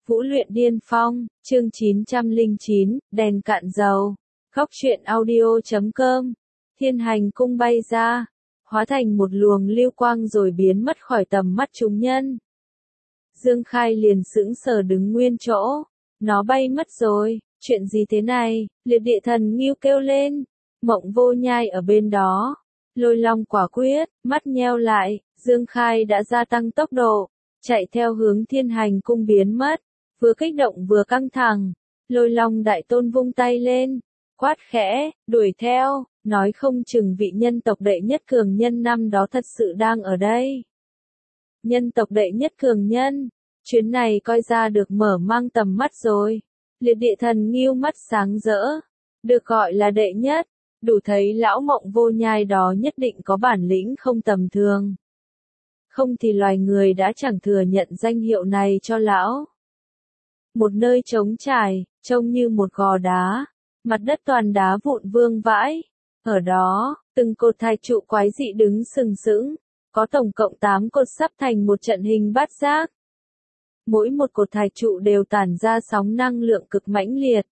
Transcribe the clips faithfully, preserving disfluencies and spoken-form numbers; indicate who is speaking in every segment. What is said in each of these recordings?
Speaker 1: Vũ luyện điên phong, chương chín trăm lẻ chín, đèn cạn dầu. Góc truyện audio chấm com. Thiên hành cung bay ra, hóa thành một luồng lưu quang rồi biến mất khỏi tầm mắt chúng nhân. Dương Khai liền sững sờ đứng nguyên chỗ. Nó bay mất rồi, chuyện gì thế này? Liệt địa thần Ngưu kêu lên. Mộng Vô Nhai ở bên đó. Lôi Long quả quyết, mắt nheo lại, Dương Khai đã gia tăng tốc độ, chạy theo hướng thiên hành cung biến mất. Vừa kích động vừa căng thẳng, Lôi Long đại tôn vung tay lên, quát khẽ, đuổi theo, nói không chừng vị nhân tộc đệ nhất cường nhân năm đó thật sự đang ở đây. Nhân tộc đệ nhất cường nhân, chuyến này coi ra được mở mang tầm mắt rồi. Liệt địa thần Ngưu mắt sáng rỡ, được gọi là đệ nhất, đủ thấy lão Mộng Vô Nhai đó nhất định có bản lĩnh không tầm thường. Không thì loài người đã chẳng thừa nhận danh hiệu này cho lão. Một nơi trống trải, trông như một gò đá, mặt đất toàn đá vụn vương vãi. Ở đó, từng cột thạch trụ quái dị đứng sừng sững, có tổng cộng tám cột sắp thành một trận hình bát giác. Mỗi một cột thạch trụ đều tản ra sóng năng lượng cực mãnh liệt.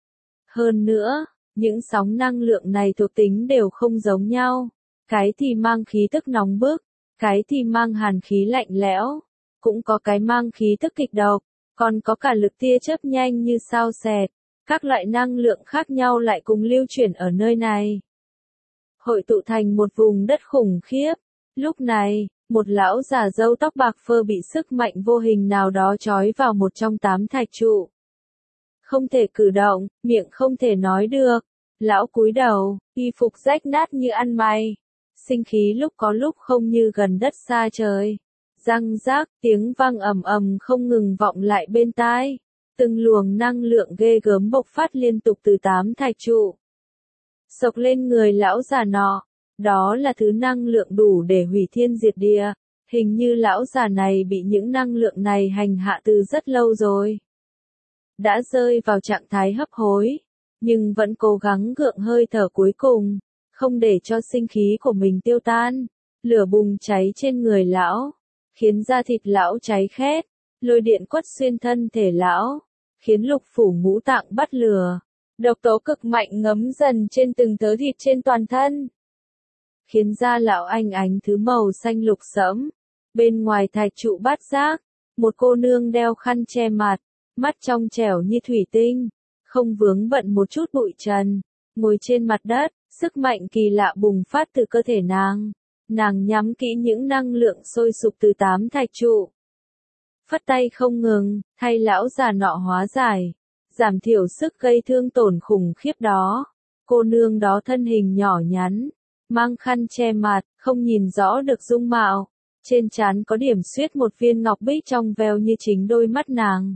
Speaker 1: Hơn nữa, những sóng năng lượng này thuộc tính đều không giống nhau, cái thì mang khí tức nóng bức, cái thì mang hàn khí lạnh lẽo, cũng có cái mang khí tức kịch độc, còn có cả lực tia chớp nhanh như sao xẹt. Các loại năng lượng khác nhau lại cùng lưu chuyển ở nơi này, hội tụ thành một vùng đất khủng khiếp. Lúc này, một lão già râu tóc bạc phơ bị sức mạnh vô hình nào đó trói vào một trong tám thạch trụ. Không thể cử động, miệng không thể nói được. Lão cúi đầu, y phục rách nát như ăn mày. Sinh khí lúc có lúc không như gần đất xa trời. Răng rác, tiếng vang ầm ầm không ngừng vọng lại bên tai. Từng luồng năng lượng ghê gớm bộc phát liên tục từ tám thạch trụ, sộc lên người lão già nọ. Đó là thứ năng lượng đủ để hủy thiên diệt địa. Hình như lão già này bị những năng lượng này hành hạ từ rất lâu rồi. Đã rơi vào trạng thái hấp hối, nhưng vẫn cố gắng gượng hơi thở cuối cùng, không để cho sinh khí của mình tiêu tan. Lửa bùng cháy trên người lão, khiến da thịt lão cháy khét. Lôi điện quất xuyên thân thể lão, khiến lục phủ ngũ tạng bắt lửa. Độc tố cực mạnh ngấm dần trên từng tớ thịt trên toàn thân, khiến da lão anh ánh thứ màu xanh lục sẫm. Bên ngoài thạch trụ bát giác, một cô nương đeo khăn che mặt, mắt trong trẻo như thủy tinh, không vướng bận một chút bụi trần, ngồi trên mặt đất. Sức mạnh kỳ lạ bùng phát từ cơ thể nàng. Nàng nhắm kỹ những năng lượng sôi sục từ tám thạch trụ, phất tay không ngừng, thay lão già nọ hóa giải, giảm thiểu sức gây thương tổn khủng khiếp đó. Cô nương đó thân hình nhỏ nhắn, mang khăn che mặt, không nhìn rõ được dung mạo. Trên trán có điểm xuyết một viên ngọc bích trong veo như chính đôi mắt nàng.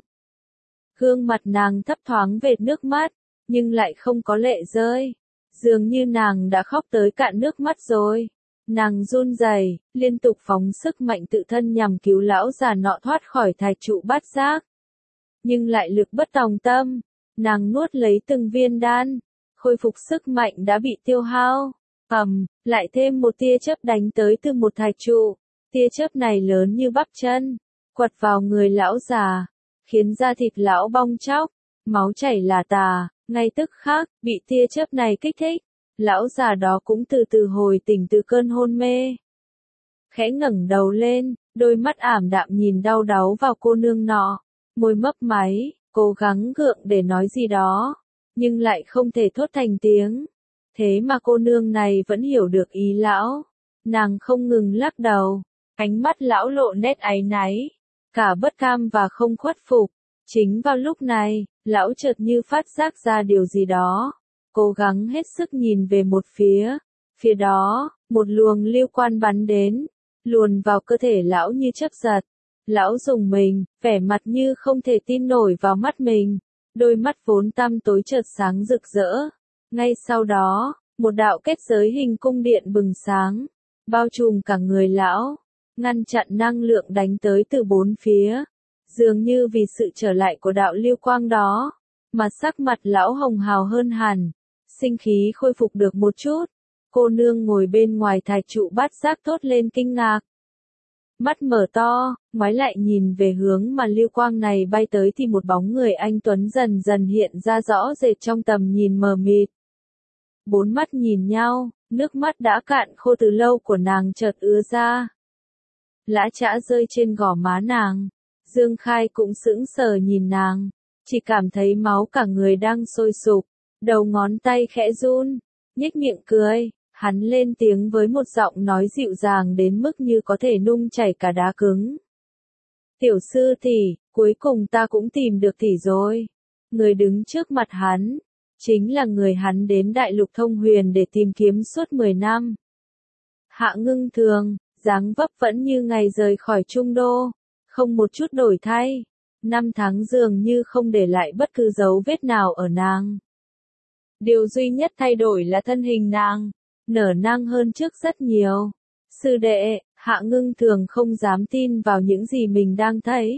Speaker 1: Gương mặt nàng thấp thoáng vệt nước mắt, nhưng lại không có lệ rơi. Dường như nàng đã khóc tới cạn nước mắt rồi. Nàng run rẩy, liên tục phóng sức mạnh tự thân nhằm cứu lão già nọ thoát khỏi thạch trụ bát giác. Nhưng lại lực bất tòng tâm, nàng nuốt lấy từng viên đan, khôi phục sức mạnh đã bị tiêu hao. Ầm, lại thêm một tia chớp đánh tới từ một thạch trụ. Tia chớp này lớn như bắp chân, quật vào người lão già, khiến da thịt lão bong tróc, máu chảy lả tả. Ngay tức khắc, bị tia chớp này kích thích, lão già đó cũng từ từ hồi tỉnh từ cơn hôn mê. Khẽ ngẩng đầu lên, đôi mắt ảm đạm nhìn đau đáu vào cô nương nọ, môi mấp máy, cố gắng gượng để nói gì đó, nhưng lại không thể thốt thành tiếng. Thế mà cô nương này vẫn hiểu được ý lão, nàng không ngừng lắc đầu, ánh mắt lão lộ nét áy náy, cả bất cam và không khuất phục. Chính vào lúc này, lão chợt như phát giác ra điều gì đó, cố gắng hết sức nhìn về một phía. Phía đó, một luồng lưu quan bắn đến, luồn vào cơ thể lão như chớp giật. Lão rùng mình, vẻ mặt như không thể tin nổi vào mắt mình, đôi mắt vốn tăm tối chợt sáng rực rỡ. Ngay sau đó, một đạo kết giới hình cung điện bừng sáng, bao trùm cả người lão, ngăn chặn năng lượng đánh tới từ bốn phía. Dường như vì sự trở lại của đạo lưu quang đó, mà sắc mặt lão hồng hào hơn hẳn, sinh khí khôi phục được một chút. Cô nương ngồi bên ngoài thạch trụ bát giác thốt lên kinh ngạc. mắt mở to, ngoái lại nhìn về hướng mà lưu quang này bay tới thì một bóng người anh tuấn dần dần hiện ra rõ rệt trong tầm nhìn mờ mịt. Bốn mắt nhìn nhau, nước mắt đã cạn khô từ lâu của nàng chợt ứa ra. Lã chã rơi trên gò má nàng, Dương Khai cũng sững sờ nhìn nàng, chỉ cảm thấy máu cả người đang sôi sục, đầu ngón tay khẽ run, nhếch miệng cười, hắn lên tiếng với một giọng nói dịu dàng đến mức như có thể nung chảy cả đá cứng. Tiểu sư tỷ, cuối cùng ta cũng tìm được tỷ rồi. Người đứng trước mặt hắn, chính là người hắn đến Đại Lục Thông Huyền để tìm kiếm suốt mười năm. Hạ Ngưng Thường, dáng vóc vẫn như ngày rời khỏi Trung Đô, không một chút đổi thay, năm tháng dường như không để lại bất cứ dấu vết nào ở nàng. Điều duy nhất thay đổi là thân hình nàng, nở nang hơn trước rất nhiều. Sư đệ, Hạ Ngưng Thường không dám tin vào những gì mình đang thấy.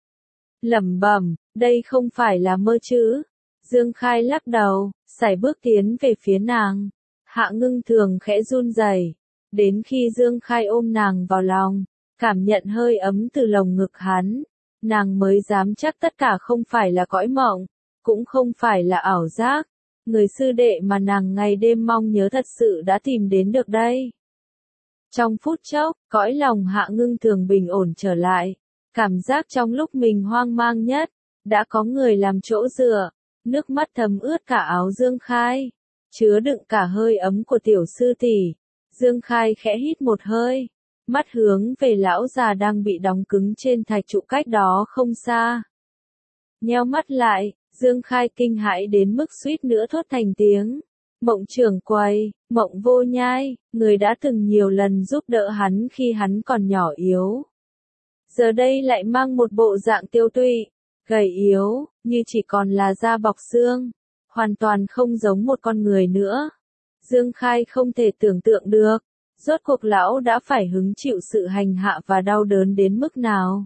Speaker 1: Lẩm bẩm, đây không phải là mơ chứ? Dương Khai lắc đầu, sải bước tiến về phía nàng. Hạ Ngưng Thường khẽ run rẩy, đến khi Dương Khai ôm nàng vào lòng, cảm nhận hơi ấm từ lồng ngực hắn, nàng mới dám chắc tất cả không phải là cõi mộng, cũng không phải là ảo giác. Người sư đệ mà nàng ngày đêm mong nhớ thật sự đã tìm đến được đây. Trong phút chốc, cõi lòng Hạ Ngưng Thường bình ổn trở lại, cảm giác trong lúc mình hoang mang nhất, đã có người làm chỗ dựa, nước mắt thấm ướt cả áo Dương Khai, chứa đựng cả hơi ấm của tiểu sư tỷ. Dương Khai khẽ hít một hơi, mắt hướng về lão già đang bị đóng cứng trên thạch trụ cách đó không xa. Nheo mắt lại, Dương Khai kinh hãi đến mức suýt nữa thốt thành tiếng. Mộng trưởng quầy, Mộng Vô Nhai, người đã từng nhiều lần giúp đỡ hắn khi hắn còn nhỏ yếu. Giờ đây lại mang một bộ dạng tiêu tụy, gầy yếu, như chỉ còn là da bọc xương, hoàn toàn không giống một con người nữa. Dương Khai không thể tưởng tượng được, rốt cuộc lão đã phải hứng chịu sự hành hạ và đau đớn đến mức nào.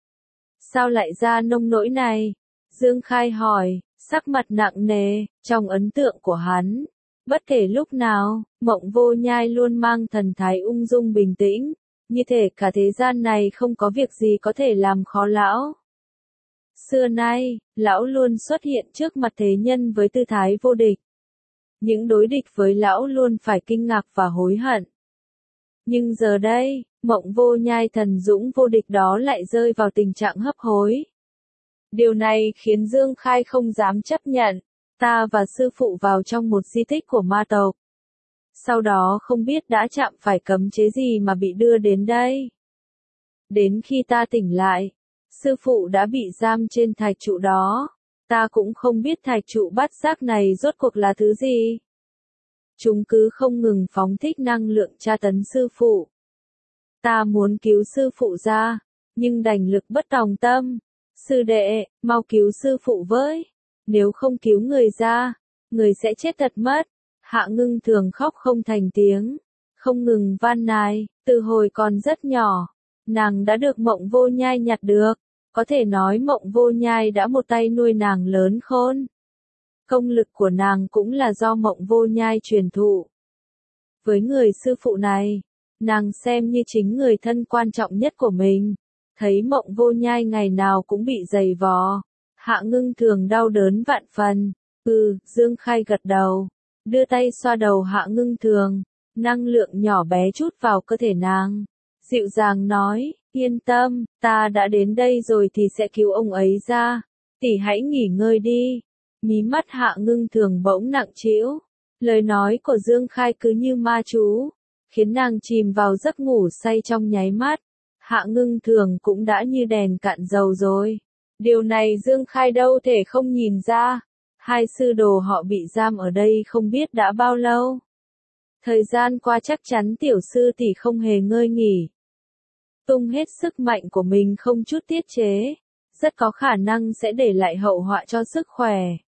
Speaker 1: Sao lại ra nông nỗi này? Dương Khai hỏi, sắc mặt nặng nề, trong ấn tượng của hắn. Bất kể lúc nào, Mộng Vô Nhai luôn mang thần thái ung dung bình tĩnh, như thể cả thế gian này không có việc gì có thể làm khó lão. Xưa nay, lão luôn xuất hiện trước mặt thế nhân với tư thái vô địch. Những đối địch với lão luôn phải kinh ngạc và hối hận. Nhưng giờ đây, Mộng Vô Nhai thần dũng vô địch đó lại rơi vào tình trạng hấp hối. Điều này khiến Dương Khai không dám chấp nhận. Ta và sư phụ vào trong một di tích của ma tộc. Sau đó không biết đã chạm phải cấm chế gì mà bị đưa đến đây. Đến khi ta tỉnh lại, sư phụ đã bị giam trên thạch trụ đó. Ta cũng không biết thạch trụ bát giác này rốt cuộc là thứ gì. Chúng cứ không ngừng phóng thích năng lượng tra tấn sư phụ. Ta muốn cứu sư phụ ra, nhưng đành lực bất tòng tâm. Sư đệ, mau cứu sư phụ với. Nếu không cứu người ra, người sẽ chết thật mất. Hạ Ngưng Thường khóc không thành tiếng, không ngừng van nài, từ hồi còn rất nhỏ, nàng đã được Mộng Vô Nhai nhặt được, có thể nói Mộng Vô Nhai đã một tay nuôi nàng lớn khôn. Công lực của nàng cũng là do Mộng Vô Nhai truyền thụ. Với người sư phụ này, nàng xem như chính người thân quan trọng nhất của mình, thấy Mộng Vô Nhai ngày nào cũng bị giày vò. Hạ Ngưng Thường đau đớn vạn phần. Ừ, Dương Khai gật đầu, đưa tay xoa đầu Hạ Ngưng Thường, năng lượng nhỏ bé chút vào cơ thể nàng, dịu dàng nói, yên tâm, ta đã đến đây rồi thì sẽ cứu ông ấy ra, tỷ hãy nghỉ ngơi đi. Mí mắt Hạ Ngưng Thường bỗng nặng trĩu, lời nói của Dương Khai cứ như ma chú, khiến nàng chìm vào giấc ngủ say trong nháy mắt. Hạ Ngưng Thường cũng đã như đèn cạn dầu rồi. Điều này Dương Khai đâu thể không nhìn ra. Hai sư đồ họ bị giam ở đây không biết đã bao lâu. Thời gian qua chắc chắn tiểu sư tỷ không hề ngơi nghỉ. Tung hết sức mạnh của mình không chút tiết chế. Rất có khả năng sẽ để lại hậu họa cho sức khỏe.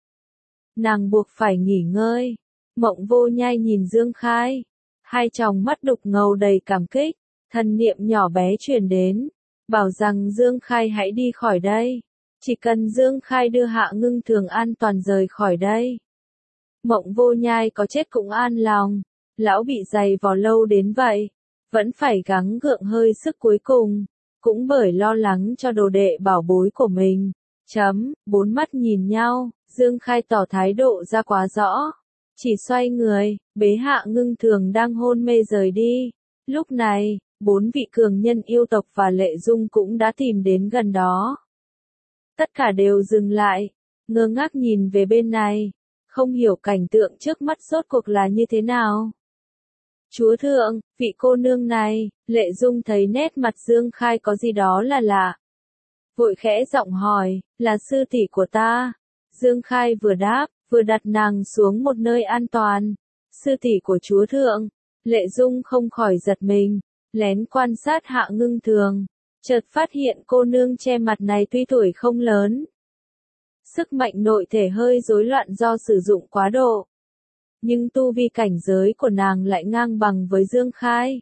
Speaker 1: Nàng buộc phải nghỉ ngơi. Mộng Vô Nhai nhìn Dương Khai. Hai tròng mắt đục ngầu đầy cảm kích. Thần niệm nhỏ bé truyền đến. Bảo rằng Dương Khai hãy đi khỏi đây. Chỉ cần Dương Khai đưa Hạ Ngưng Thường an toàn rời khỏi đây. Mộng Vô Nhai có chết cũng an lòng. Lão bị giày vò lâu đến vậy. vẫn phải gắng gượng hơi sức cuối cùng, cũng bởi lo lắng cho đồ đệ bảo bối của mình. Chấm, bốn mắt nhìn nhau, Dương Khai tỏ thái độ ra quá rõ. Chỉ xoay người, bế Hạ Ngưng Thường đang hôn mê rời đi. Lúc này, bốn vị cường nhân yêu tộc và Lệ Dung cũng đã tìm đến gần đó. Tất cả đều dừng lại, ngơ ngác nhìn về bên này, không hiểu cảnh tượng trước mắt rốt cuộc là như thế nào. Chúa thượng, vị cô nương này, Lệ Dung thấy nét mặt Dương Khai có gì đó là lạ. Vội khẽ giọng hỏi, là sư tỷ của ta. Dương Khai vừa đáp, vừa đặt nàng xuống một nơi an toàn. Sư tỷ của chúa thượng, Lệ Dung không khỏi giật mình, lén quan sát Hạ Ngưng Thường, chợt phát hiện cô nương che mặt này tuy tuổi không lớn. Sức mạnh nội thể hơi rối loạn do sử dụng quá độ. Nhưng tu vi cảnh giới của nàng lại ngang bằng với Dương Khai.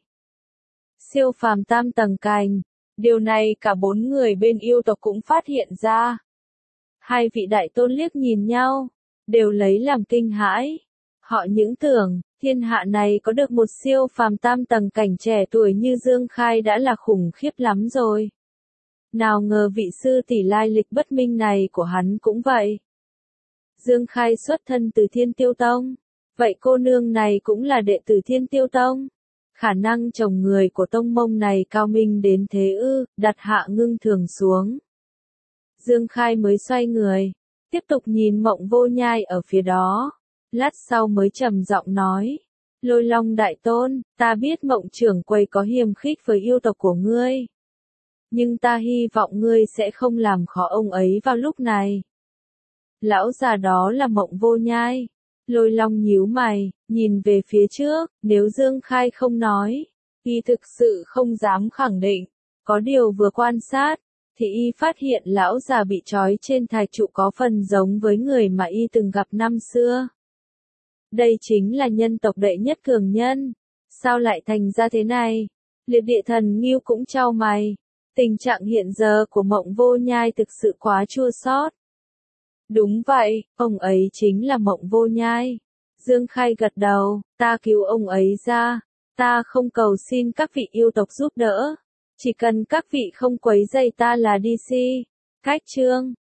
Speaker 1: Siêu phàm tam tầng cành, điều này cả bốn người bên yêu tộc cũng phát hiện ra. Hai vị đại tôn liếc nhìn nhau, đều lấy làm kinh hãi. Họ những tưởng, thiên hạ này có được một siêu phàm tam tầng cảnh trẻ tuổi như Dương Khai đã là khủng khiếp lắm rồi. Nào ngờ vị sư tỷ lai lịch bất minh này của hắn cũng vậy. Dương Khai xuất thân từ Thiên Tiêu Tông, vậy cô nương này cũng là đệ tử Thiên Tiêu Tông. Khả năng chồng người của tông mông này cao minh đến thế ư, đặt Hạ Ngưng Thường xuống. Dương Khai mới xoay người, tiếp tục nhìn Mộng Vô Nhai ở phía đó. Lát sau mới trầm giọng nói, Lôi Long đại tôn, ta biết Mộng trưởng quầy có hiềm khích với yêu tộc của ngươi. Nhưng ta hy vọng ngươi sẽ không làm khó ông ấy vào lúc này. Lão già đó là Mộng Vô Nhai. Lôi Long nhíu mày, nhìn về phía trước, nếu Dương Khai không nói, y thực sự không dám khẳng định. Có điều vừa quan sát, thì y phát hiện lão già bị trói trên thạch trụ có phần giống với người mà y từng gặp năm xưa. Đây chính là nhân tộc đệ nhất cường nhân. Sao lại thành ra thế này? Liệt địa thần Ngưu cũng chau mày. Tình trạng hiện giờ của Mộng Vô Nhai thực sự quá chua xót. Đúng vậy, ông ấy chính là Mộng Vô Nhai. Dương Khai gật đầu, ta cứu ông ấy ra. Ta không cầu xin các vị yêu tộc giúp đỡ. Chỉ cần các vị không quấy rầy ta là đi si. Cách chương